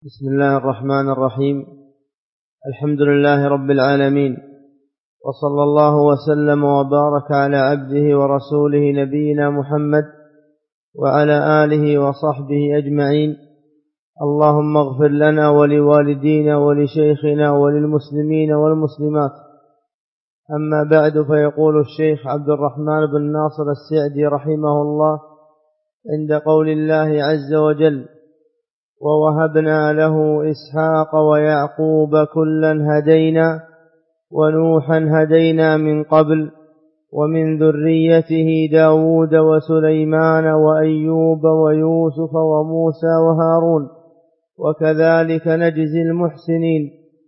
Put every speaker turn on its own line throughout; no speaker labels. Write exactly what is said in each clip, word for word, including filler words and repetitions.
بسم الله الرحمن الرحيم. الحمد لله رب العالمين، وصلى الله وسلم وبارك على عبده ورسوله نبينا محمد وعلى آله وصحبه أجمعين. اللهم اغفر لنا ولوالدينا ولشيخنا وللمسلمين والمسلمات. أما بعد، فيقول الشيخ عبد الرحمن بن ناصر السعدي رحمه الله عند قول الله عز وجل: ووهبنا له إسحاق ويعقوب كلا هدينا ونوحا هدينا من قبل ومن ذريته داود وسليمان وأيوب ويوسف وموسى وهارون وكذلك نجزي المحسنين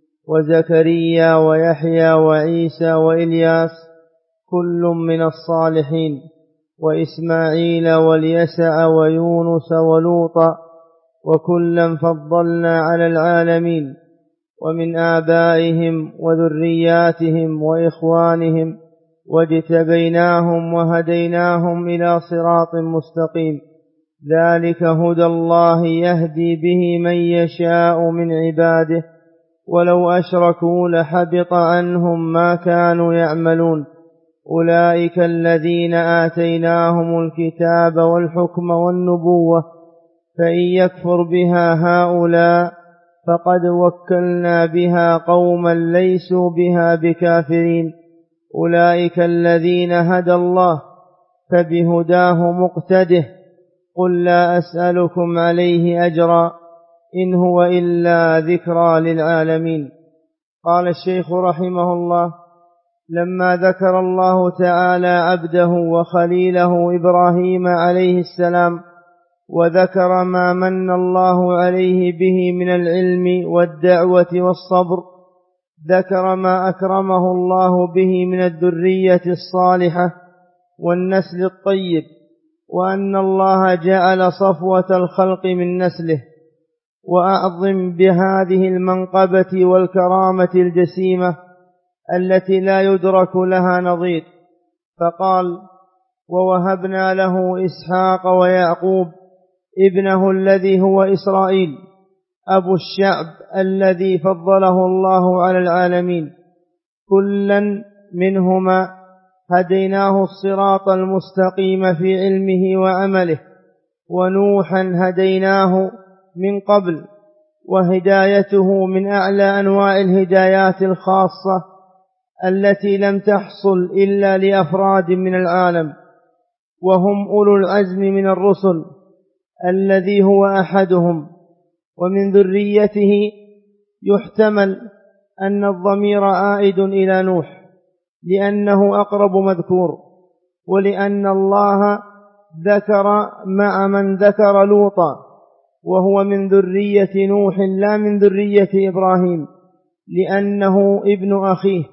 وزكريا ويحيى وعيسى وإلياس كل من الصالحين وإسماعيل واليسع ويونس ولوطا وكلا فضلنا على العالمين ومن آبائهم وذرياتهم وإخوانهم واجتبيناهم وهديناهم إلى صراط مستقيم. ذلك هدى الله يهدي به من يشاء من عباده ولو أشركوا لحبط عنهم ما كانوا يعملون. أولئك الذين آتيناهم الكتاب والحكم والنبوة، فإن يكفر بها هؤلاء فقد وكلنا بها قوما ليسوا بها بكافرين. أولئك الذين هدى الله فبهداه مقتده. قل لا أسألكم عليه أجرا إن هو إلا ذكرى للعالمين. قال الشيخ رحمه الله: لما ذكر الله تعالى عبده وخليله إبراهيم عليه السلام وذكر ما من الله عليه به من العلم والدعوة والصبر، ذكر ما أكرمه الله به من الذرية الصالحة والنسل الطيب، وأن الله جعل صفوة الخلق من نسله. وأعظم بهذه المنقبة والكرامة الجسيمة التي لا يدرك لها نظير، فقال: ووهبنا له إسحاق ويعقوب ابنه الذي هو إسرائيل أبو الشعب الذي فضله الله على العالمين، كلا منهما هديناه الصراط المستقيم في علمه وعمله. ونوحا هديناه من قبل، وهدايته من أعلى أنواع الهدايات الخاصة التي لم تحصل إلا لأفراد من العالم، وهم أولو العزم من الرسل الذي هو أحدهم. ومن ذريته يحتمل أن الضمير عائد إلى نوح لأنه أقرب مذكور، ولأن الله ذكر مع من ذكر لوطا وهو من ذرية نوح لا من ذرية إبراهيم لأنه ابن أخيه.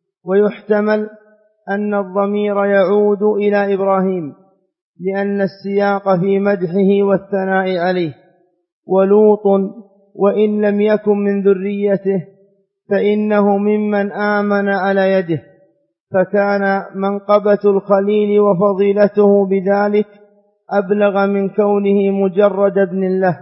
ويحتمل أن الضمير يعود إلى إبراهيم لأن السياق في مدحه والثناء عليه. ولوط وإن لم يكن من ذريته فإنه ممن آمن على يده، فكان منقبة الخليل وفضيلته بذلك أبلغ من كونه مجرد ابن له.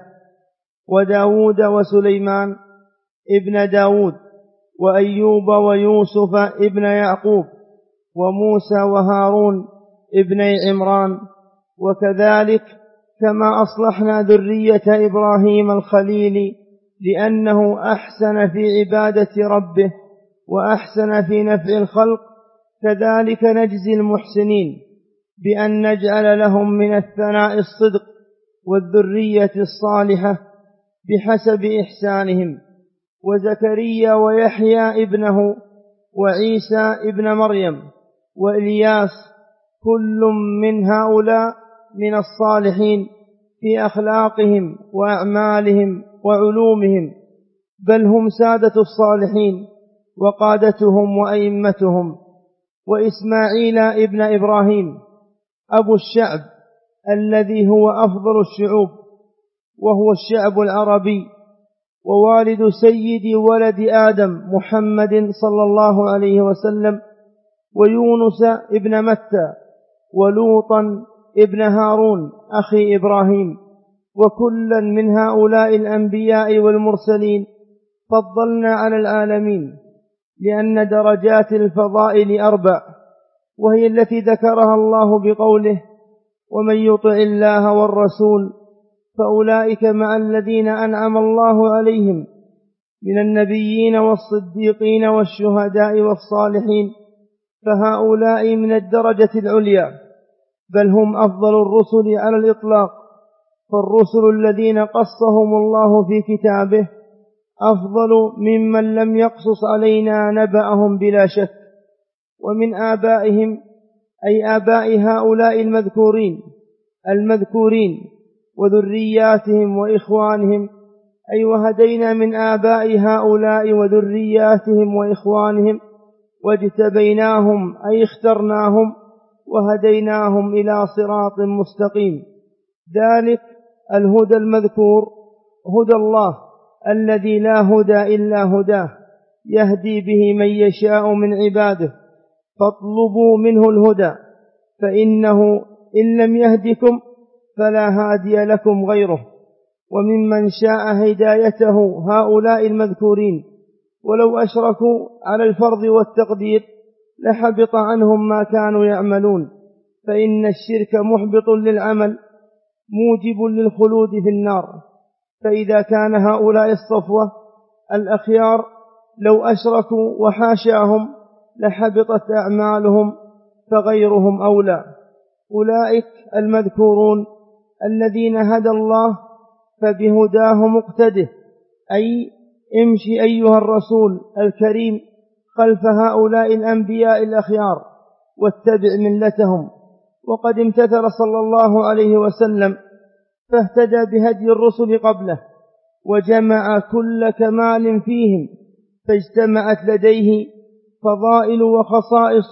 وداود وسليمان ابن داود، وأيوب ويوسف ابن يعقوب، وموسى وهارون ابني عمران. وكذلك كما أصلحنا ذرية إبراهيم الخليل لأنه أحسن في عبادة ربه وأحسن في نفع الخلق، كذلك نجزي المحسنين بأن نجعل لهم من الثناء الصدق والذرية الصالحة بحسب إحسانهم. وزكريا ويحيى ابنه وعيسى ابن مريم وإلياس كل من هؤلاء من الصالحين في أخلاقهم وأعمالهم وعلومهم، بل هم سادة الصالحين وقادتهم وأئمتهم. وإسماعيل ابن إبراهيم أبو الشعب الذي هو أفضل الشعوب وهو الشعب العربي، ووالد سيد ولد آدم محمد صلى الله عليه وسلم. ويونس ابن متى، ولوطا ابن هارون أخي إبراهيم، وكلا من هؤلاء الأنبياء والمرسلين فضلنا على العالمين، لأن درجات الفضائل أربع، وهي التي ذكرها الله بقوله: ومن يطع الله والرسول فأولئك مع الذين أنعم الله عليهم من النبيين والصديقين والشهداء والصالحين، فهؤلاء من الدرجة العليا، بل هم أفضل الرسل على الإطلاق. فالرسل الذين قصهم الله في كتابه أفضل ممن لم يقصص علينا نبأهم بلا شك. ومن آبائهم، أي آباء هؤلاء المذكورين المذكورين وذرياتهم وإخوانهم، أي وهدينا من آباء هؤلاء وذرياتهم وإخوانهم واجتبيناهم، أي اخترناهم وهديناهم إلى صراط مستقيم. ذلك الهدى المذكور هدى الله الذي لا هدى إلا هداه، يهدي به من يشاء من عباده، فاطلبوا منه الهدى، فإنه إن لم يهدكم فلا هادي لكم غيره. وممن شاء هدايته هؤلاء المذكورين، ولو أشركوا على الفرض والتقدير لحبط عنهم ما كانوا يعملون، فإن الشرك محبط للعمل موجب للخلود في النار. فإذا كان هؤلاء الصفوة الأخيار لو أشركوا وحاشاهم لحبطت أعمالهم، فغيرهم أولى. أولئك المذكورون الذين هدى الله فبهداه مقتده، أي امشي أيها الرسول الكريم خلف هؤلاء الأنبياء الأخيار واتبع ملتهم. وقد امتثل صلى الله عليه وسلم فاهتدى بهدي الرسل قبله، وجمع كل كمال فيهم، فاجتمعت لديه فضائل وخصائص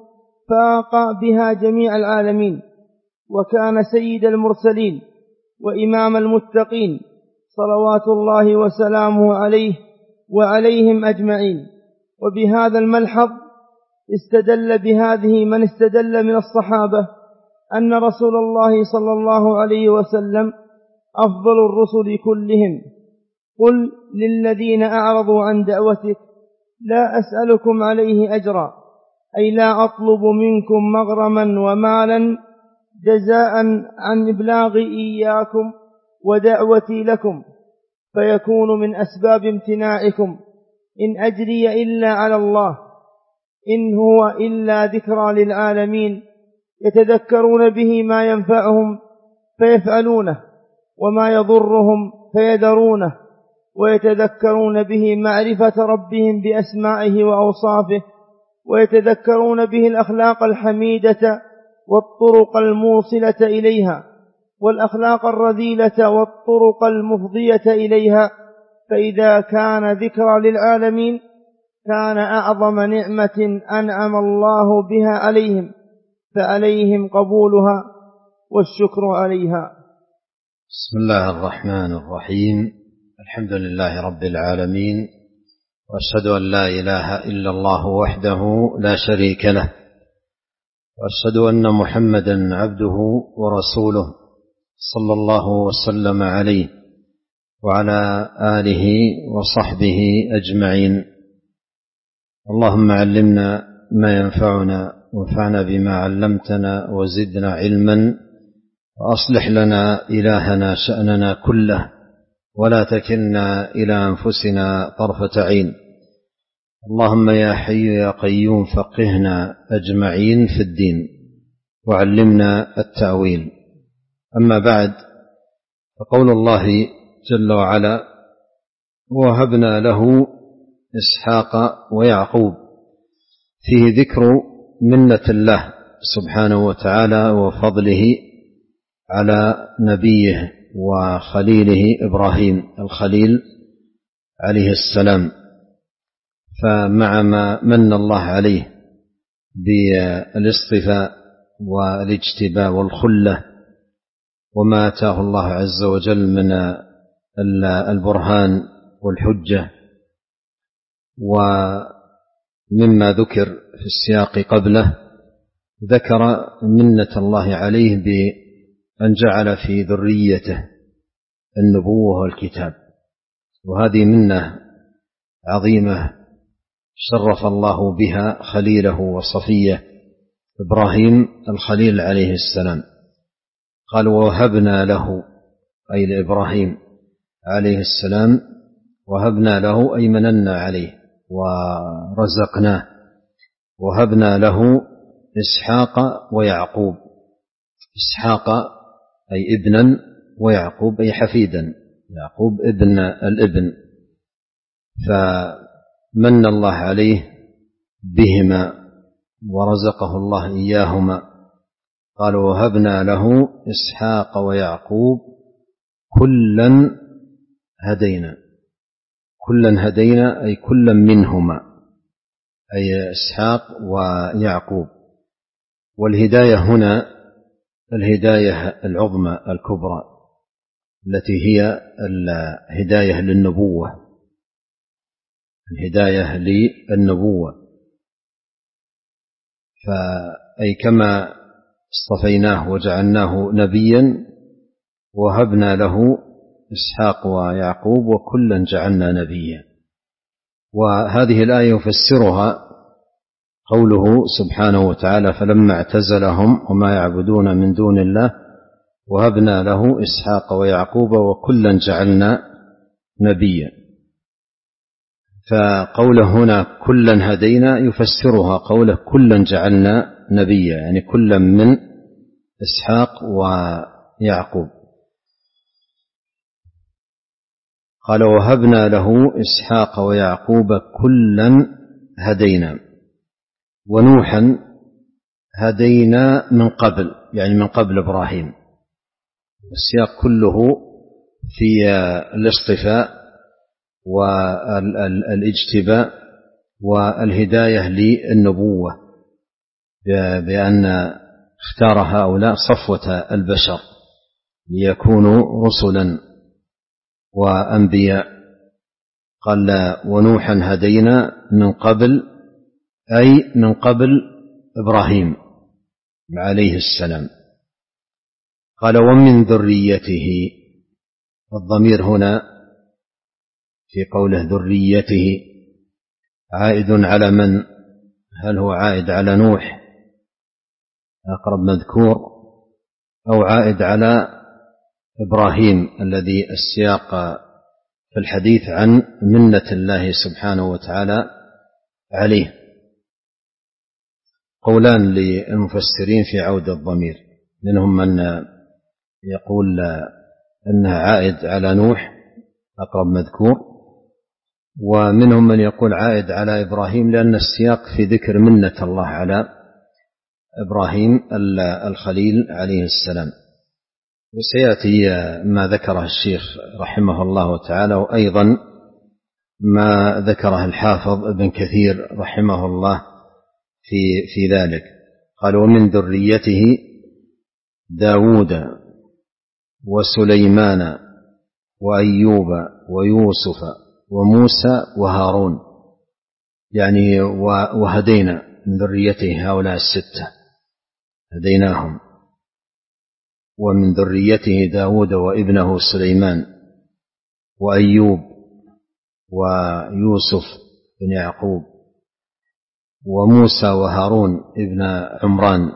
فاق بها جميع العالمين، وكان سيد المرسلين وإمام المتقين صلوات الله وسلامه عليه وعليهم أجمعين. وبهذا الملحظ استدل بهذه من استدل من الصحابة أن رسول الله صلى الله عليه وسلم أفضل الرسل كلهم. قل للذين أعرضوا عن دعوتك لا أسألكم عليه أجرا، أي لا أطلب منكم مغرما ومالا جزاء عن إبلاغي إياكم ودعوتي لكم، فيكون من أسباب امتناعكم. إن أجري إلا على الله، إن هو إلا ذكرى للعالمين، يتذكرون به ما ينفعهم فيفعلونه، وما يضرهم فيذرونه، ويتذكرون به معرفة ربهم بأسمائه وأوصافه، ويتذكرون به الأخلاق الحميدة والطرق الموصلة إليها، والأخلاق الرذيلة والطرق المفضية إليها. فإذا كان ذكرى للعالمين كان أعظم نعمة أنعم الله بها عليهم، فعليهم قبولها والشكر عليها.
بسم الله الرحمن الرحيم. الحمد لله رب العالمين، وأشهد أن لا إله إلا الله وحده لا شريك له، وأشهد أن محمدا عبده ورسوله صلى الله وسلم عليه وعلى آله وصحبه أجمعين. اللهم علمنا ما ينفعنا، وانفعنا بما علمتنا، وزدنا علما، وأصلح لنا إلهنا شأننا كله، ولا تكلنا إلى أنفسنا طرفة عين. اللهم يا حي يا قيوم فقهنا أجمعين في الدين، وعلمنا التأويل. أما بعد، فقول الله جل وعلا: ووهبنا له إسحاق ويعقوب، فيه ذكر منة الله سبحانه وتعالى وفضله على نبيه وخليله إبراهيم الخليل عليه السلام. فمع ما من الله عليه بالاصطفاء والاجتباء والخلة، وما آتاه الله عز وجل من البرهان والحجة، ومما ذكر في السياق قبله ذكر منة الله عليه بأن جعل في ذريته النبوة والكتاب، وهذه منة عظيمة شرف الله بها خليله وصفيه إبراهيم الخليل عليه السلام. قال ووهبنا له، أي لإبراهيم عليه السلام، وهبنا له أي مننا عليه ورزقناه، وهبنا له إسحاق ويعقوب. إسحاق أي ابنا، ويعقوب أي حفيدا، يعقوب ابن الابن، فمن الله عليه بهما ورزقه الله إياهما. قال وهبنا له إسحاق ويعقوب كلا هدينا. كلا هدينا أي كلا منهما، أي إسحاق ويعقوب. والهداية هنا الهداية العظمى الكبرى التي هي الهداية للنبوة، الهداية للنبوة. فأي كما اصطفيناه وجعلناه نبيا، وهبنا له إسحاق ويعقوب وكلا جعلنا نبيا. وهذه الآية يفسرها قوله سبحانه وتعالى فلما اعتزلهم وما يعبدون من دون الله وهبنا له إسحاق ويعقوب وكلا جعلنا نبيا. فقوله هنا كلا هدينا يفسرها قوله كلا جعلنا نبيا، يعني كلا من إسحاق ويعقوب. قال وهبنا له إسحاق ويعقوب كلا هدينا. ونوحا هدينا من قبل، يعني من قبل إبراهيم. السياق كله في الاصطفاء والاجتباء والهداية للنبوة، بأن اختار هؤلاء صفوة البشر ليكونوا رسلا وأنبياء. قال ونوحا هدينا من قبل، أي من قبل إبراهيم عليه السلام. قال ومن ذريته. الضمير هنا في قوله ذريته عائد على من؟ هل هو عائد على نوح أقرب مذكور، أو عائد على إبراهيم الذي السياق في الحديث عن منة الله سبحانه وتعالى عليه؟ قولان للمفسرين في عود الضمير، منهم من يقول أنها عائد على نوح أقرب مذكور، ومنهم من يقول عائد على إبراهيم، لأن السياق في ذكر منة الله على إبراهيم الخليل عليه السلام. وسيأتي ما ذكره الشيخ رحمه الله تعالى، وأيضا ما ذكره الحافظ ابن كثير رحمه الله في, في ذلك. قال ومن ذريته داود وسليمان وأيوب ويوسف وموسى وهارون، يعني وهدينا من ذريته هؤلاء الستة هديناهم. ومن ذريته داود وابنه سليمان وأيوب ويوسف بن يعقوب وموسى وهارون ابن عمران.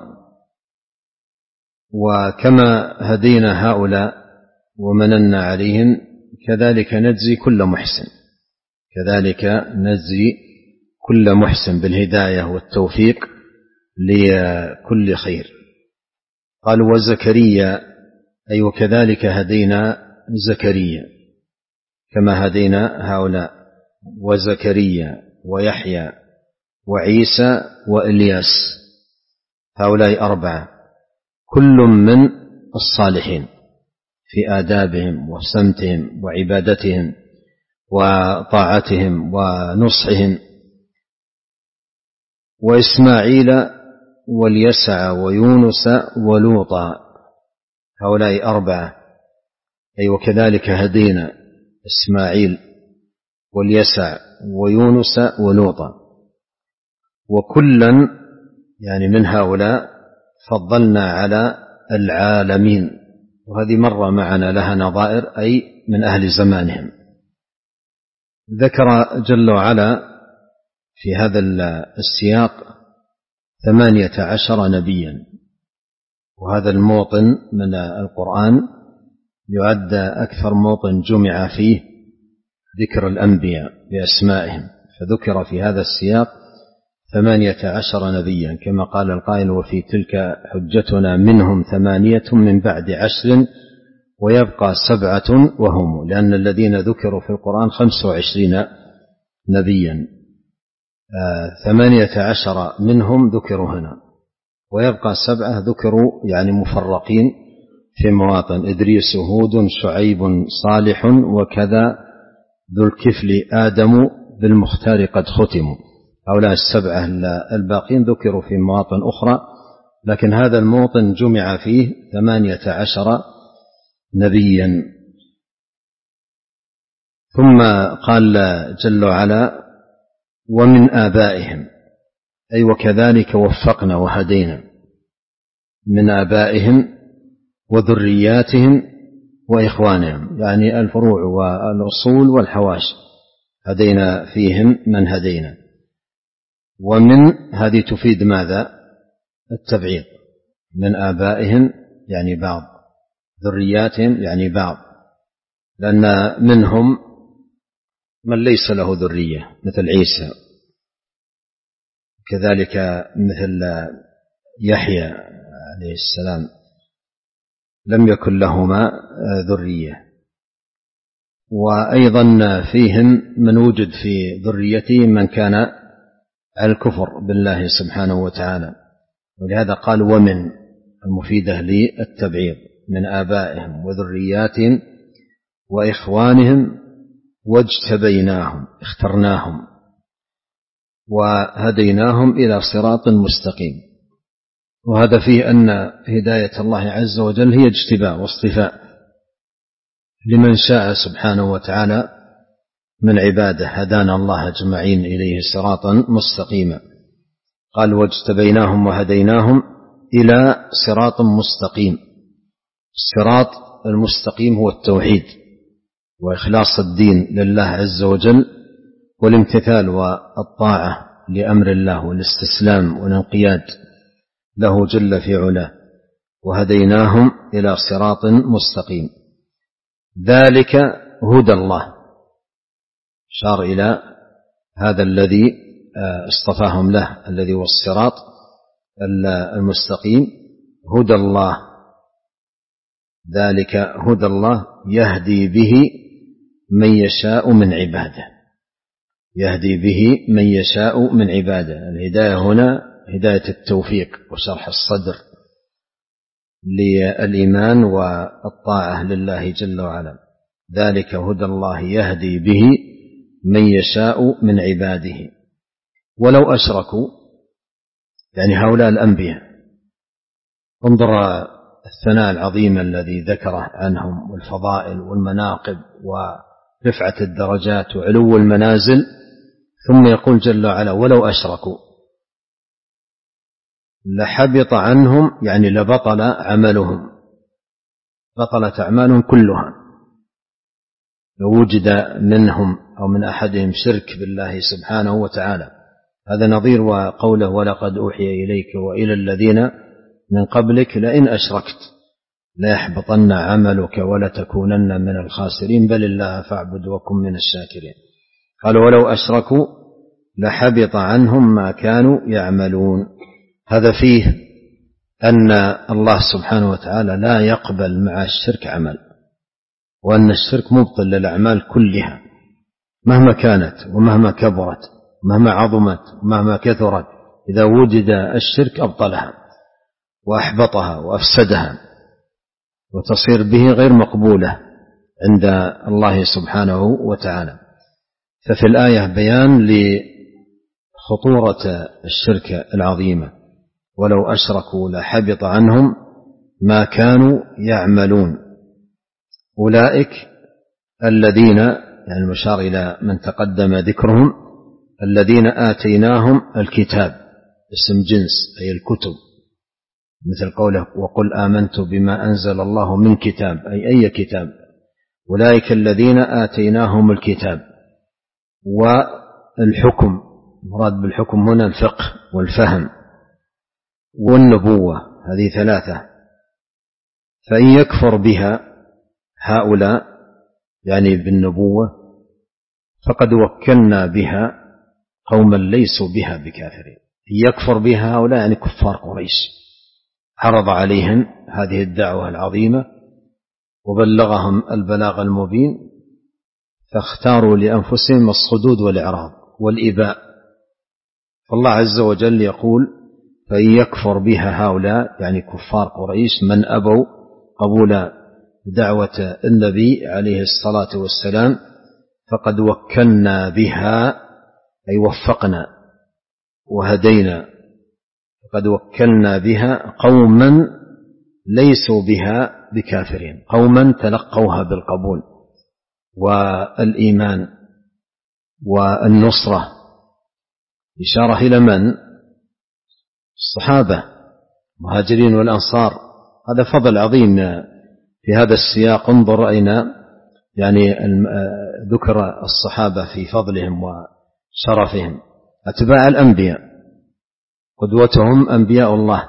وكما هدينا هؤلاء ومننا عليهم كذلك نجزي كل محسن، كذلك نجزي كل محسن بالهداية والتوفيق لكل خير. قال وزكريا، أي وكذلك هدينا زكريا كما هدينا هؤلاء، وزكريا ويحيى وعيسى وإلياس، هؤلاء أربعة كل من الصالحين في آدابهم وسمتهم وعبادتهم وطاعتهم ونصحهم. وإسماعيل واليسع ويونس ولوطا، هؤلاء أربعة، أي وكذلك هدينا إسماعيل واليسع ويونس ولوطا. وكلا يعني من هؤلاء فضلنا على العالمين، وهذه مرة معنا لها نظائر، أي من أهل زمانهم. ذكر جل وعلا في هذا السياق ثمانية عشر نبيا، وهذا الموطن من القرآن يعد أكثر موطن جمع فيه ذكر الأنبياء بأسمائهم، فذكر في هذا السياق ثمانية عشر نبيا، كما قال القائل: وفي تلك حجتنا منهم ثمانية من بعد عشر ويبقى سبعة وهم، لأن الذين ذكروا في القرآن خمس وعشرين نبيا، ثمانية عشر منهم ذكروا هنا، ويبقى سبعة ذكروا يعني مفرقين في مواطن: إدريس، هود، شعيب، صالح، وكذا ذو الكفل آدم بالمختار قد ختموا. هؤلاء السبعة الباقين ذكروا في مواطن أخرى، لكن هذا الموطن جمع فيه ثمانية عشر نبيا. ثم قال جل وعلا: ومن آبائهم، أي وكذلك وفقنا وهدينا، من آبائهم وذرياتهم وإخوانهم، يعني الفروع والأصول والحواشي، هدينا فيهم من هدينا. ومن هذه تفيد ماذا؟ التبعيض. من آبائهم يعني بعض، ذرياتهم يعني بعض، لأن منهم من ليس له ذرية مثل عيسى، كذلك مثل يحيى عليه السلام لم يكن لهما ذرية. وأيضا فيهم من وجد في ذريته من كان على الكفر بالله سبحانه وتعالى، ولهذا قال ومن، المفيدة للتبعيض، من آبائهم وذرياتهم وإخوانهم واجتبيناهم، اخترناهم وهديناهم إلى صراط مستقيم. وهذا فيه أن هداية الله عز وجل هي اجتباء واصطفاء لمن شاء سبحانه وتعالى من عباده، هدانا الله أجمعين إليه صراطا مستقيما. قال واجتبيناهم وهديناهم إلى صراط مستقيم. الصراط المستقيم هو التوحيد وإخلاص الدين لله عز وجل، والامتثال والطاعة لأمر الله والاستسلام والانقياد له جل في علاه. وهديناهم إلى صراط مستقيم، ذلك هدى الله، شار إلى هذا الذي اصطفاهم له، الذي هو الصراط المستقيم، هدى الله. ذلك هدى الله يهدي به من يشاء من عباده، يهدي به من يشاء من عباده. الهداية هنا هداية التوفيق وشرح الصدر للإيمان والطاعة لله جل وعلا. ذلك هدى الله يهدي به من يشاء من عباده ولو أشركوا، يعني هؤلاء الأنبياء. انظر الثناء العظيم الذي ذكره عنهم، والفضائل والمناقب ورفعة الدرجات وعلو المنازل، ثم يقول جل وعلا ولو أشركوا لحبط عنهم، يعني لبطل عملهم، بطلت أعمالهم كلها. لو وجد منهم أو من أحدهم شرك بالله سبحانه وتعالى، هذا نظير وقوله ولقد أوحي إليك وإلى الذين من قبلك لئن أشركت ليحبطن عملك ولتكونن من الخاسرين بل الله فاعبد وكن من الشاكرين. قال ولو أشركوا لحبط عنهم ما كانوا يعملون. هذا فيه أن الله سبحانه وتعالى لا يقبل مع الشرك عمل، وأن الشرك مبطل للأعمال كلها مهما كانت ومهما كبرت مهما عظمت ومهما كثرت. إذا وجد الشرك أبطلها وأحبطها وأفسدها وتصير به غير مقبولة عند الله سبحانه وتعالى. ففي الآية بيان لخطورة الشرك العظيمة، ولو أشركوا لحبط عنهم ما كانوا يعملون. أولئك الذين، يعني المشار إلى من تقدم ذكرهم، الذين آتيناهم الكتاب، اسم جنس أي الكتب، مثل قوله وقل آمنت بما أنزل الله من كتاب، أي أي كتاب، أولئك الذين آتيناهم الكتاب. والحكم، مراد بالحكم هنا الفقه والفهم والنبوة، هذه ثلاثة. فإن يكفر بها هؤلاء يعني بالنبوة فقد وكلنا بها قوما ليسوا بها بكافرين. إن يكفر بها هؤلاء يعني كفار قريش، عرض عليهم هذه الدعوة العظيمة وبلغهم البلاغ المبين، فاختاروا لأنفسهم الصدود والإعراض والإباء. فالله عز وجل يقول فإن يكفر بها هؤلاء يعني كفار قريش من أبوا قبول دعوة النبي عليه الصلاة والسلام فقد وكلنا بها أي وفقنا وهدينا، فقد وكلنا بها قوما ليسوا بها بكافرين، قوما تلقوها بالقبول والإيمان والنصرة. إشارة إلى من؟ الصحابة المهاجرين والأنصار. هذا فضل عظيم في هذا السياق. انظر أين يعني ذكر الصحابة في فضلهم وشرفهم. أتباع الأنبياء قدوتهم أنبياء الله،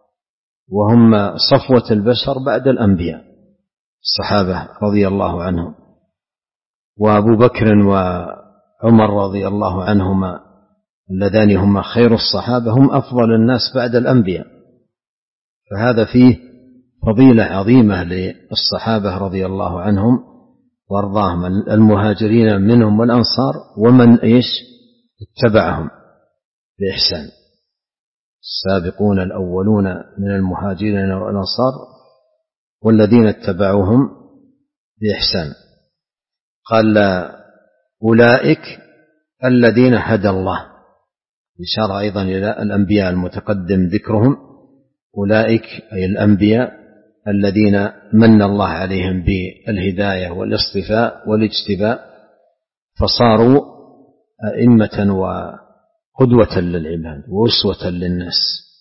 وهم صفوة البشر بعد الأنبياء الصحابة رضي الله عنهم. وأبو بكر وعمر رضي الله عنهما اللذان هما خير الصحابة هم أفضل الناس بعد الأنبياء. فهذا فيه فضيلة عظيمة للصحابة رضي الله عنهم وارضاهم، المهاجرين منهم والأنصار ومن إيش اتبعهم بإحسان. السابقون الأولون من المهاجرين والأنصار والذين اتبعوهم بإحسان. قال أولئك الذين هدى الله، إشارة أيضا إلى الأنبياء المتقدم ذكرهم. أولئك أي الأنبياء الذين من الله عليهم بالهداية والاصطفاء والاجتباء، فصاروا أئمة وقدوة للعباد وأسوة للناس.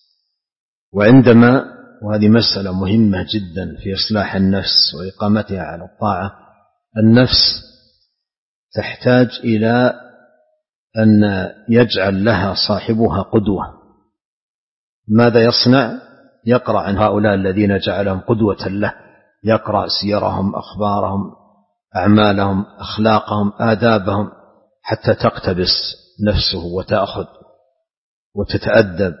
وعندما، وهذه مسألة مهمة جدا في إصلاح النفس وإقامتها على الطاعة، النفس تحتاج إلى أن يجعل لها صاحبها قدوة. ماذا يصنع؟ يقرأ عن هؤلاء الذين جعلهم قدوة له، يقرأ سيرهم، أخبارهم، أعمالهم، أخلاقهم، آدابهم، حتى تقتبس نفسه وتأخذ وتتأدب.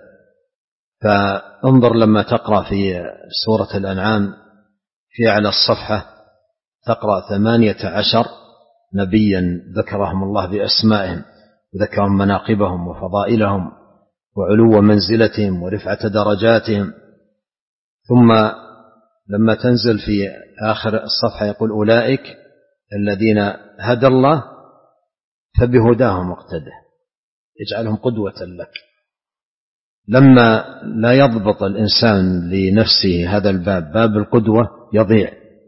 فانظر لما تقرأ في سورة الأنعام في أعلى الصفحة تقرأ ثمانية عشر نبيا ذكرهم الله بأسمائهم، وذكرهم مناقبهم وفضائلهم وعلو منزلتهم ورفعة درجاتهم. ثم لما تنزل في آخر الصفحة يقول أولئك الذين هدى الله فبهداهم اقتده، يجعلهم قدوة لك. لما لا يضبط الإنسان لنفسه هذا الباب، باب القدوة، يضيع.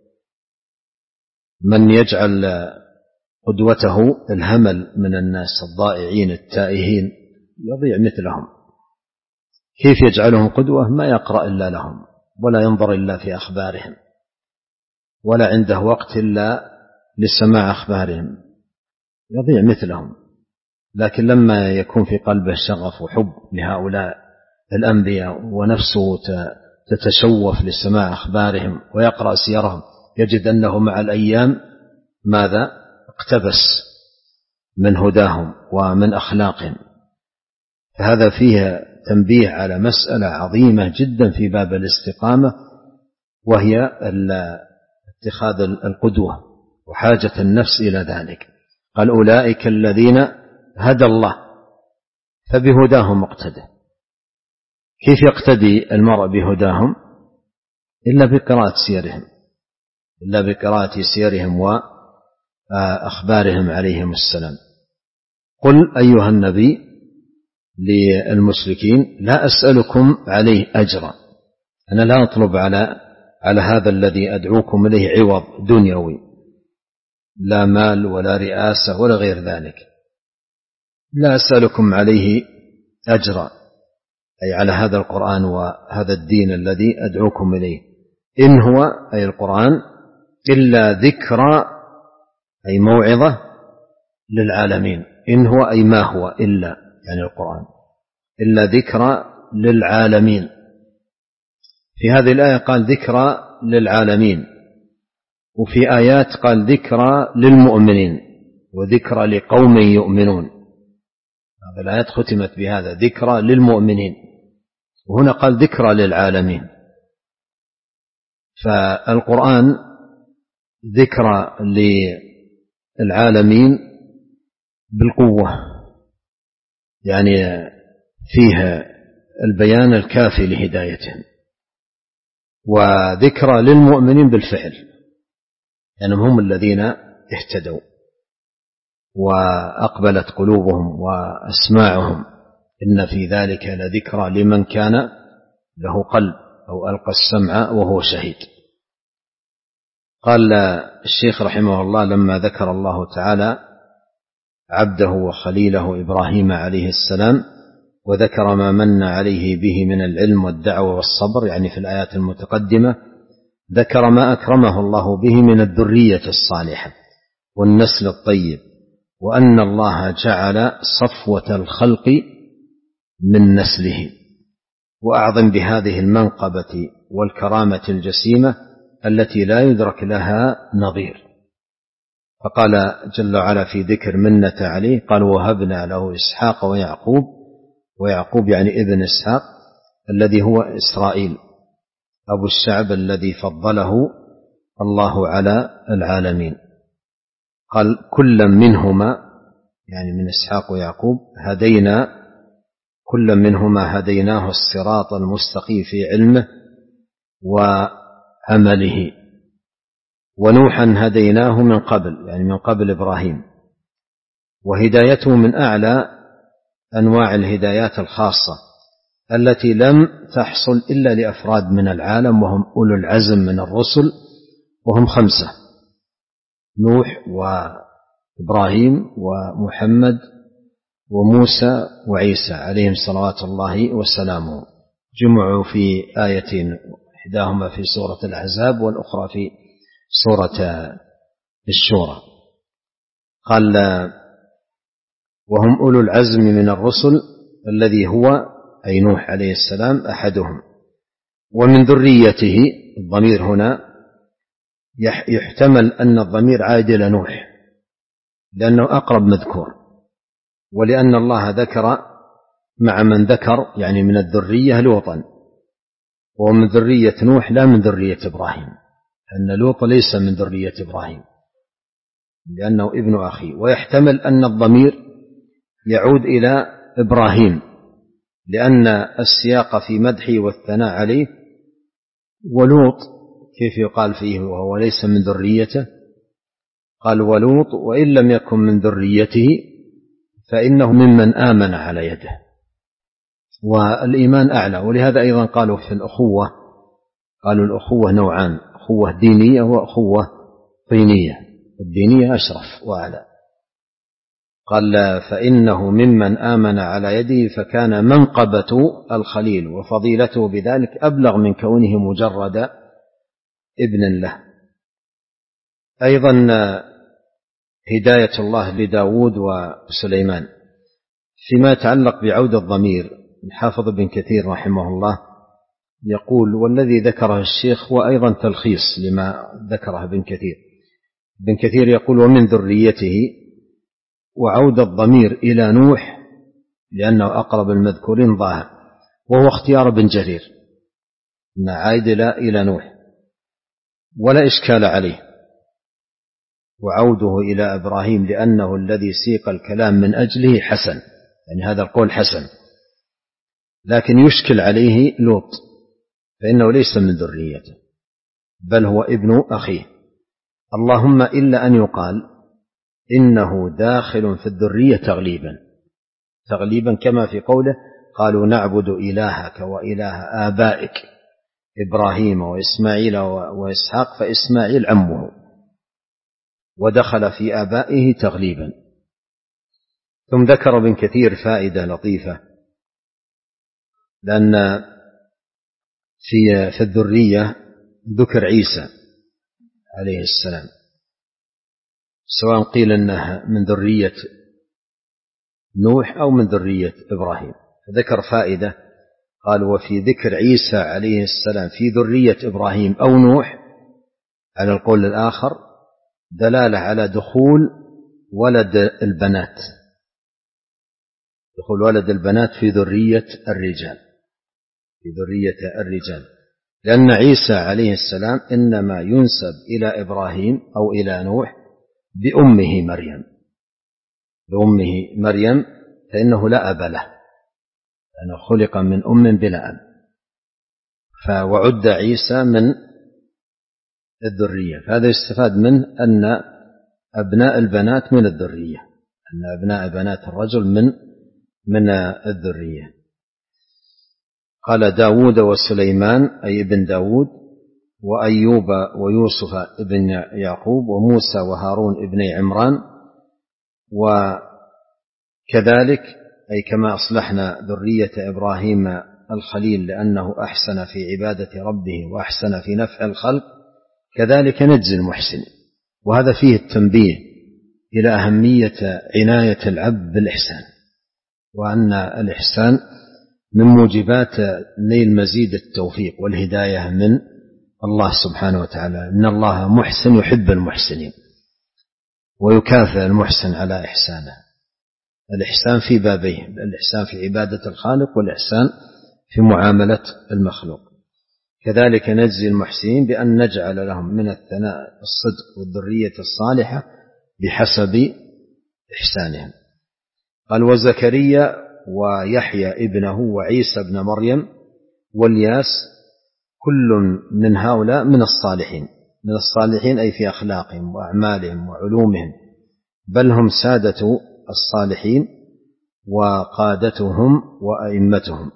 من يجعل قدوته الهمل من الناس الضائعين التائهين يضيع مثلهم. كيف يجعلهم قدوة؟ ما يقرأ إلا لهم، ولا ينظر إلا في أخبارهم، ولا عنده وقت إلا لسماع أخبارهم، يضيع مثلهم. لكن لما يكون في قلبه شغف وحب لهؤلاء الأنبياء ونفسه تتشوف لسماع أخبارهم ويقرأ سيرهم، يجد أنه مع الأيام ماذا؟ اقتبس من هداهم ومن أخلاقهم. فهذا فيه تنبيه على مسألة عظيمة جدا في باب الاستقامة، وهي اتخاذ القدوة وحاجة النفس إلى ذلك. قال أولئك الذين هدى الله فبهداهم اقتدى. كيف يقتدي المرء بهداهم؟ إلا بقراءة سيرهم، إلا بقراءة سيرهم وأخبارهم عليهم السلام. قل أيها النبي للمشركين لا أسألكم عليه أجرا، أنا لا أطلب على على هذا الذي أدعوكم إليه عوض دنيوي، لا مال ولا رئاسة ولا غير ذلك، لا أسألكم عليه أجرا، أي على هذا القرآن وهذا الدين الذي أدعوكم إليه. إن هو أي القرآن إلا ذكرى أي موعظة للعالمين. إن هو أي ما هو إلا يعني القرآن إلا ذكرى للعالمين. في هذه الآية قال ذكرى للعالمين، وفي آيات قال ذكرى للمؤمنين وذكرى لقوم يؤمنون. هذه الآيات ختمت بهذا ذكرى للمؤمنين، وهنا قال ذكرى للعالمين. فالقرآن ذكرى للعالمين بالقوة، يعني فيها البيان الكافي لهدايتهم، وذكرى للمؤمنين بالفعل يعني هم الذين اهتدوا وأقبلت قلوبهم وأسماعهم. إن في ذلك لذكرى لمن كان له قلب أو ألقى السمع وهو شهيد. قال الشيخ رحمه الله لما ذكر الله تعالى عبده وخليله إبراهيم عليه السلام وذكر ما من عليه به من العلم والدعوة والصبر، يعني في الآيات المتقدمة ذكر ما أكرمه الله به من الذرية الصالحة والنسل الطيب، وأن الله جعل صفوة الخلق من نسله، وأعظم بهذه المنقبة والكرامة الجسيمة التي لا يدرك لها نظير. فقال جل وعلا في ذكر منة عليه قال وهبنا له إسحاق ويعقوب، ويعقوب يعني ابن إسحاق الذي هو إسرائيل أبو الشعب الذي فضله الله على العالمين. قال كلا منهما يعني من إسحاق ويعقوب هدينا كلا منهما هديناه الصراط المستقيم في علمه وعمله، ونوحا هديناه من قبل يعني من قبل إبراهيم، وهدايته من أعلى أنواع الهدايات الخاصة التي لم تحصل إلا لأفراد من العالم وهم أولو العزم من الرسل، وهم خمسة: نوح وإبراهيم ومحمد وموسى وعيسى عليهم صلوات الله وسلامه، جمعوا في آيتين، إحداهما في سورة الأحزاب والأخرى في سورة الشورى. قال وهم أولو العزم من الرسل الذي هو أي نوح عليه السلام أحدهم. ومن ذريته الضمير هنا يحتمل أن الضمير عائد إلى نوح لأنه أقرب مذكور، ولأن الله ذكر مع من ذكر يعني من الذرية لوطا، ومن ذرية نوح لا من ذرية إبراهيم، أن لوط ليس من ذرية إبراهيم لأنه ابن أخي. ويحتمل أن الضمير يعود إلى إبراهيم لأن السياق في مدحه والثناء عليه، ولوط كيف يقال فيه وهو ليس من ذريته؟ قال ولوط وإن لم يكن من ذريته فإنه ممن آمن على يده، والإيمان أعلى. ولهذا أيضا قالوا في الأخوة قالوا الأخوة نوعان: أخوة دينية وأخوة طينية، الدينية أشرف وأعلى. قال فإنه ممن آمن على يده، فكان منقبة الخليل وفضيلته بذلك أبلغ من كونه مجرد ابن له. أيضا هداية الله لداود وسليمان. فيما يتعلق بعود الضمير، الحافظ ابن كثير رحمه الله يقول والذي ذكره الشيخ هو أيضا تلخيص لما ذكره ابن كثير. ابن كثير يقول ومن ذريته، وعود الضمير إلى نوح لأنه أقرب المذكورين ظاهر، وهو اختيار ابن جرير أن عائد إلى نوح ولا إشكال عليه. وعوده إلى إبراهيم لأنه الذي سيق الكلام من أجله حسن، يعني هذا القول حسن، لكن يشكل عليه لوط فإنه ليس من ذريته بل هو ابن أخيه، اللهم إلا أن يقال إنه داخل في الذرية تغليبا تغليبا كما في قوله قالوا نعبد إلهك وإله آبائك إبراهيم وإسماعيل وإسحاق، فإسماعيل عمه ودخل في آبائه تغليبا. ثم ذكر ابن كثير فائدة لطيفة لأن في في الذرية ذكر عيسى عليه السلام، سواء قيل أنه من ذرية نوح أو من ذرية إبراهيم. فذكر فائدة، قال: وفي ذكر عيسى عليه السلام في ذرية إبراهيم أو نوح على القول الآخر دلالة على دخول ولد البنات، دخول ولد البنات في ذرية الرجال، في ذرية الرجال، لأن عيسى عليه السلام إنما ينسب إلى إبراهيم أو إلى نوح بأمه مريم، بأمه مريم، فإنه لا أب له، لأنه خلق من أم بلا أب، فوعد عيسى من الذرية. فهذا يستفاد منه أن أبناء البنات من الذرية، أن أبناء بنات الرجل من من الذرية. قال: داود وسليمان أي ابن داود، وأيوب ويوسف ابن يعقوب، وموسى وهارون ابن عمران. وكذلك أي كما أصلحنا ذرية إبراهيم الخليل لأنه أحسن في عبادة ربه وأحسن في نفع الخلق، كذلك نجزي المحسن. وهذا فيه التنبيه إلى أهمية عناية العبد بالإحسان، وأن الإحسان من موجبات نيل مزيد التوفيق والهداية من الله سبحانه وتعالى، إن الله محسن يحب المحسنين ويكافئ المحسن على إحسانه. الإحسان في بابيه، الإحسان في عبادة الخالق، والإحسان في معاملة المخلوق. كذلك نجزي المحسنين بأن نجعل لهم من الثناء الصدق والذرية الصالحة بحسب إحسانهم. قال: وزكريا ويحيى ابنه وعيسى ابن مريم والياس كل من هؤلاء من الصالحين، من الصالحين أي في أخلاقهم وأعمالهم وعلومهم، بل هم سادة الصالحين وقادتهم وأئمتهم.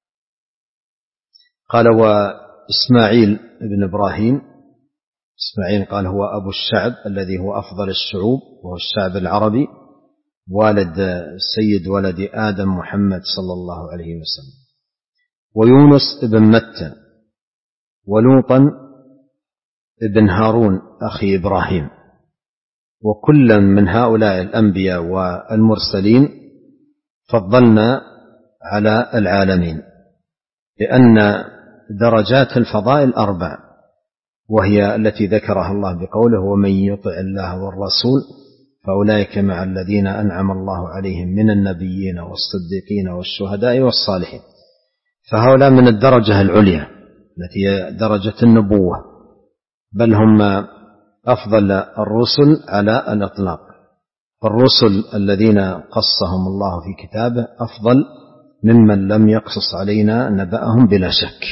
قال: وإسماعيل ابن إبراهيم، إسماعيل قال هو أبو الشعب الذي هو أفضل الشعوب وهو الشعب العربي، والد سيد ولد آدم محمد صلى الله عليه وسلم. ويونس ابن متى، ولوطا ابن هارون أخي إبراهيم. وكلا من هؤلاء الأنبياء والمرسلين فضلنا على العالمين، لأن درجات الفضائل أربع، وهي التي ذكرها الله بقوله: ومن يطع الله والرسول فأولئك مع الذين أنعم الله عليهم من النبيين والصديقين والشهداء والصالحين. فهؤلاء من الدرجة العليا التي هي درجة النبوة، بل هم أفضل الرسل على الإطلاق. فالرسل الذين قصهم الله في كتابه أفضل ممن لم يقصص علينا نبأهم بلا شك.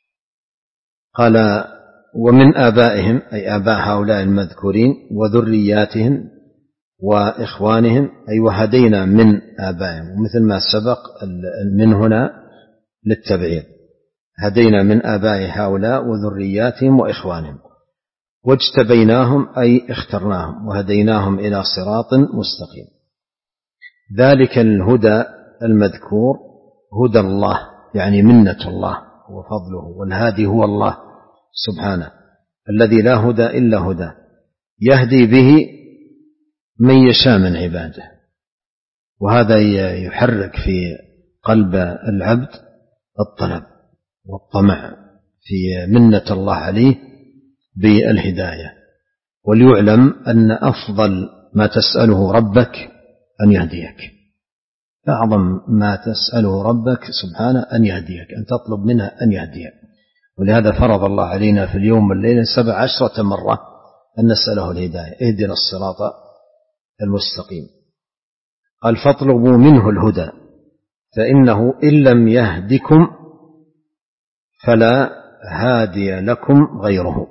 قال: ومن آبائهم أي آباء هؤلاء المذكورين وذرياتهم وإخوانهم، أي وهدينا من آبائهم، ومثل ما سبق من هنا للتبعير، هدينا من آباء هؤلاء وذرياتهم وإخوانهم، واجتبيناهم أي اخترناهم وهديناهم إلى صراط مستقيم. ذلك الهدى المذكور هدى الله، يعني منة الله وفضله، والهادي هو الله سبحانه الذي لا هدى إلا هدى، يهدي به من يشاء من عباده. وهذا يحرك في قلب العبد الطلب والطمع في منة الله عليه بالهداية. وليعلم أن أفضل ما تسأله ربك أن يهديك، أعظم ما تسأله ربك سبحانه أن يهديك، أن تطلب منه أن يهديك. ولهذا فرض الله علينا في اليوم والليلة سبع عشرة مرة أن نسأله الهداية: اهدنا الصراط المستقيم. قال: فاطلبوا منه الهدى فإنه إن لم يهدكم فلا هادي لكم غيره.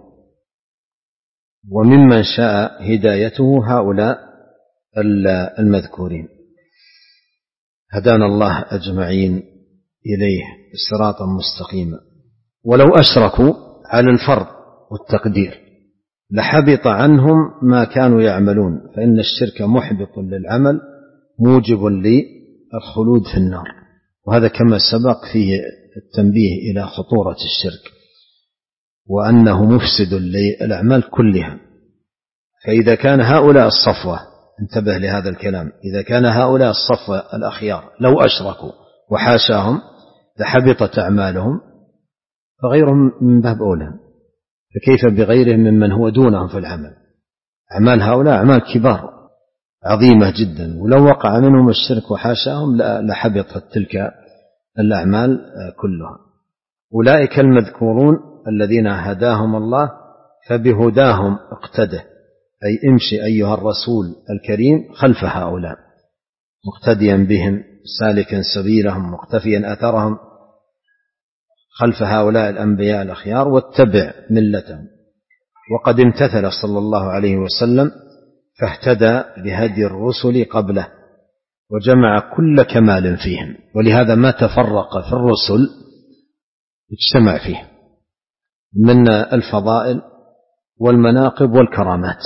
وممن شاء هدايته هؤلاء المذكورين. هدانا الله أجمعين إليه صراطا مستقيما. ولو أشركوا على الفرض والتقدير لحبط عنهم ما كانوا يعملون، فإن الشرك محبط للعمل موجب للخلود في النار. وهذا كما سبق فيه التنبيه إلى خطورة الشرك وأنه مفسد للأعمال كلها. فإذا كان هؤلاء الصفوة، انتبه لهذا الكلام، إذا كان هؤلاء الصفوة الأخيار لو أشركوا وحاشاهم لحبطت أعمالهم، فغيرهم من باب أولى، فكيف بغيرهم ممن هو دونهم في العمل؟ أعمال هؤلاء أعمال كبار عظيمة جدا، ولو وقع منهم الشرك وحاشاهم لحبطت تلك الأعمال كلها. أولئك المذكورون الذين هداهم الله فبهداهم اقتده، أي امشي أيها الرسول الكريم خلف هؤلاء مقتديا بهم سالكا سبيلهم مقتفيا أثرهم خلف هؤلاء الأنبياء الأخيار، واتبع ملتهم. وقد امتثل صلى الله عليه وسلم فاهتدى بهدي الرسل قبله وجمع كل كمال فيهم، ولهذا ما تفرق في الرسل اجتمع فيه من الفضائل والمناقب والكرامات،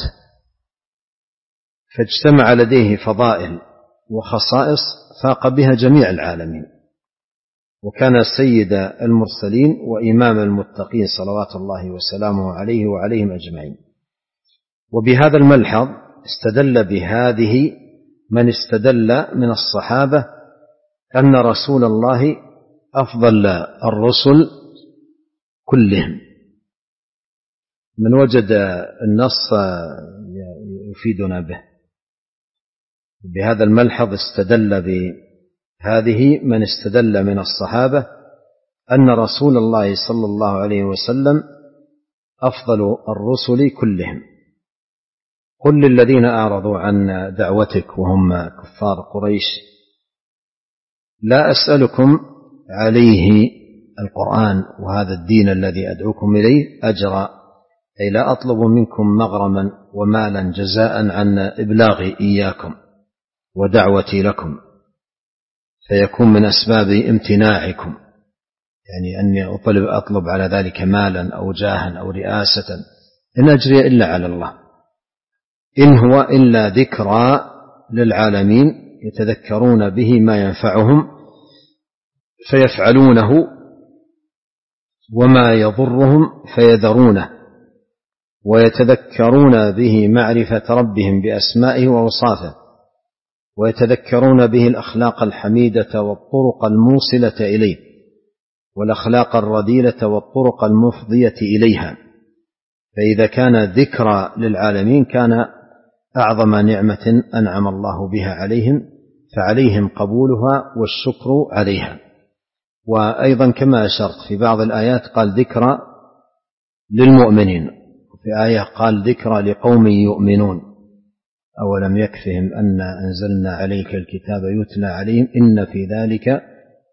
فاجتمع لديه فضائل وخصائص فاق بها جميع العالمين، وكان سيد المرسلين وإمام المتقين صلوات الله وسلامه عليه وعليهم أجمعين. وبهذا الملحظ استدل بهذه من استدل من الصحابة أن رسول الله أفضل الرسل كلهم. من وجد النص يفيدنا به. بهذا الملحظ استدل بهذه من استدل من الصحابة أن رسول الله صلى الله عليه وسلم أفضل الرسل كلهم. قل للذين أعرضوا عن دعوتك وهم كفار قريش لا أسألكم عليه القرآن وهذا الدين الذي أدعوكم إليه أجرا، أي لا أطلب منكم مغرما ومالا جزاء عن إبلاغي إياكم ودعوتي لكم، فيكون من أسباب امتناعكم، يعني أني أطلب, أطلب على ذلك مالا أو جاها أو رئاسة، إن أجري إلا على الله، إن هو إلا ذكرى للعالمين يتذكرون به ما ينفعهم فيفعلونه وما يضرهم فيذرونه، ويتذكرون به معرفة ربهم بأسمائه وأوصافه، ويتذكرون به الأخلاق الحميدة والطرق الموصلة إليه، والأخلاق الرذيلة والطرق المفضية إليها. فإذا كان ذكرى للعالمين كان أعظم نعمة أنعم الله بها عليهم، فعليهم قبولها والشكر عليها. وأيضا كما أشرت في بعض الآيات قال ذكرى للمؤمنين، وفي آية قال ذكرى لقوم يؤمنون، أولم يكفهم أن أنزلنا عليك الكتاب يتلى عليهم إن في ذلك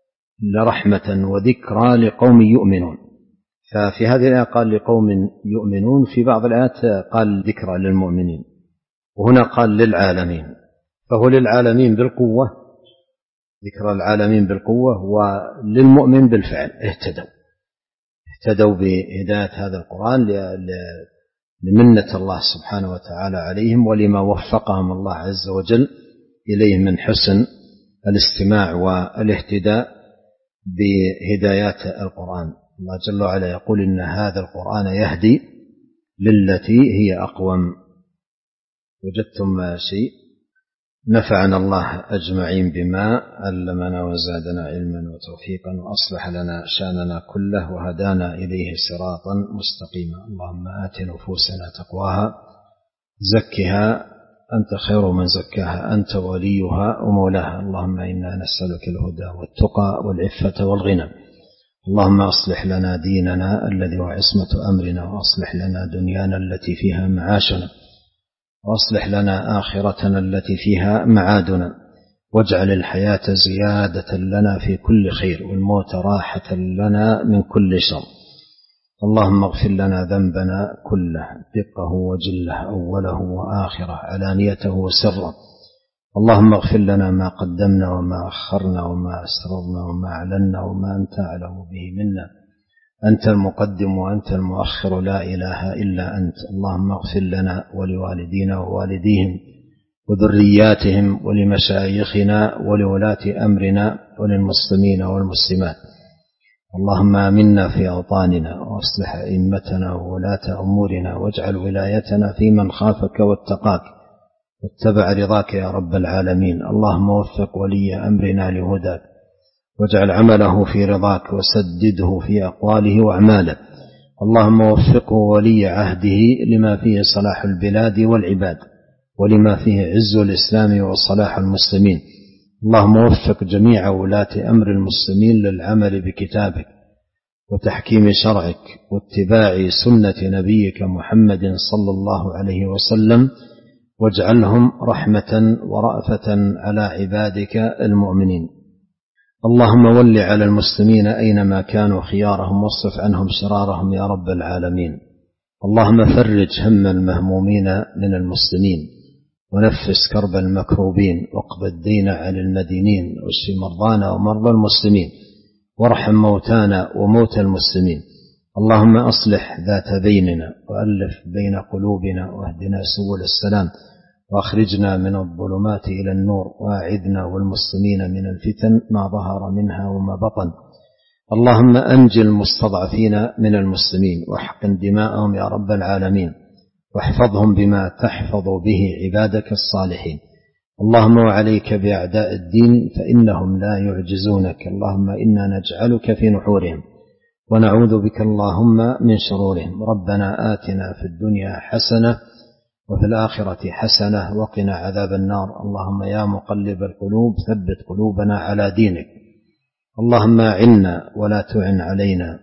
لرحمة وذكرى لقوم يؤمنون. ففي هذه الآية قال لقوم يؤمنون، في بعض الآيات قال ذكرى للمؤمنين، وهنا قال للعالمين، فهو للعالمين بالقوة، ذكرى العالمين بالقوة، وللمؤمن بالفعل اهتدوا اهتدوا بهداية هذا القرآن لمنة الله سبحانه وتعالى عليهم ولما وفقهم الله عز وجل إليه من حسن الاستماع والاهتداء بهدايات القرآن. الله جل وعلا يقول إن هذا القرآن يهدي للتي هي أقوم. وجدتم شيء؟ نفعنا الله أجمعين بما علمنا وزادنا علما وتوفيقا وأصلح لنا شأننا كله وهدانا إليه صراطا مستقيما. اللهم آت نفوسنا تقواها زكها أنت خير من زكاها أنت وليها ومولاها. اللهم إنا نسألك الهدى والتقى والعفة والغنى. اللهم أصلح لنا ديننا الذي هو عصمة أمرنا، وأصلح لنا دنيانا التي فيها معاشنا، وأصلح لنا آخرتنا التي فيها معادنا، واجعل الحياة زيادة لنا في كل خير والموت راحة لنا من كل شر. اللهم اغفر لنا ذنبنا كله دقه وجله أوله وآخره علانيته وسره. اللهم اغفر لنا ما قدمنا وما أخرنا وما أسررنا وما أعلنا وما أنت أعلم به منا. أنت المقدم وأنت المؤخر لا إله إلا أنت. اللهم اغفر لنا ولوالدينا ووالديهم وذرياتهم ولمشايخنا ولولاة أمرنا وللمسلمين والمسلمات. اللهم آمنا في أوطاننا وأصلح أئمتنا وولاة أمورنا واجعل ولايتنا في من خافك واتقاك واتبع رضاك يا رب العالمين. اللهم وفق ولي أمرنا لهداك واجعل عمله في رضاك وسدده في أقواله وأعماله. اللهم وفقه ولي عهده لما فيه صلاح البلاد والعباد ولما فيه عز الإسلام وصلاح المسلمين. اللهم وفق جميع ولاة أمر المسلمين للعمل بكتابك وتحكيم شرعك واتباع سنة نبيك محمد صلى الله عليه وسلم، واجعلهم رحمة ورأفة على عبادك المؤمنين. اللهم ول على المسلمين أينما كانوا خيارهم واصرف عنهم شرارهم يا رب العالمين. اللهم فرج هم المهمومين من المسلمين ونفس كرب المكروبين واقض الدين عن المدينين واشف مرضانا ومرضى المسلمين وارحم موتانا وموتى المسلمين. اللهم أصلح ذات بيننا وألف بين قلوبنا واهدنا سبل السلام وأخرجنا من الظلمات إلى النور وأعذنا والمسلمين من الفتن ما ظهر منها وما بطن. اللهم أنجِ المستضعفين من المسلمين واحقن دماءهم يا رب العالمين واحفظهم بما تحفظ به عبادك الصالحين. اللهم وعليك بأعداء الدين فإنهم لا يعجزونك. اللهم إنا نجعلك في نحورهم ونعوذ بك اللهم من شرورهم. ربنا آتنا في الدنيا حسنة وفي الآخرة حسنة وقنا عذاب النار. اللهم يا مقلب القلوب ثبت قلوبنا على دينك. اللهم أعنا ولا تعن علينا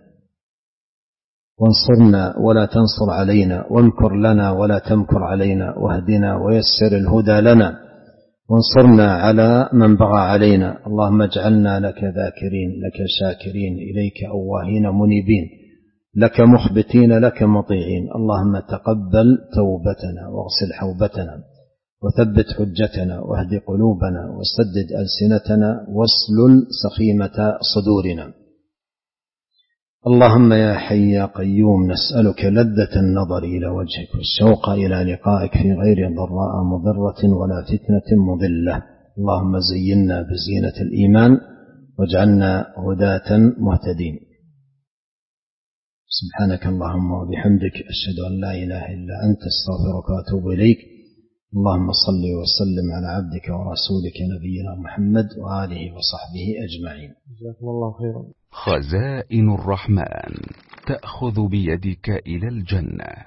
وانصرنا ولا تنصر علينا وامكر لنا ولا تمكر علينا واهدنا ويسر الهدى لنا وانصرنا على من بغى علينا. اللهم اجعلنا لك ذاكرين لك شاكرين إليك أواهين منيبين لك مخبتين لك مطيعين. اللهم تقبل توبتنا واغسل حوبتنا وثبت حجتنا واهد قلوبنا وسدد ألسنتنا واسلل سخيمة صدورنا. اللهم يا حي يا قيوم نسألك لذة النظر إلى وجهك والشوق إلى لقائك في غير ضراء مضرة ولا فتنة مضلة. اللهم زينا بزينة الإيمان واجعلنا هداة مهتدين. سبحانك اللهم وبحمدك أشهد أن لا إله إلا أنت استغفرك وأتوب إليك. اللهم صل وسلم على عبدك ورسولك نبينا محمد وآله وصحبه أجمعين.
جزاكم الله خيرا.
خزائن الرحمن تأخذ بيدك إلى الجنة.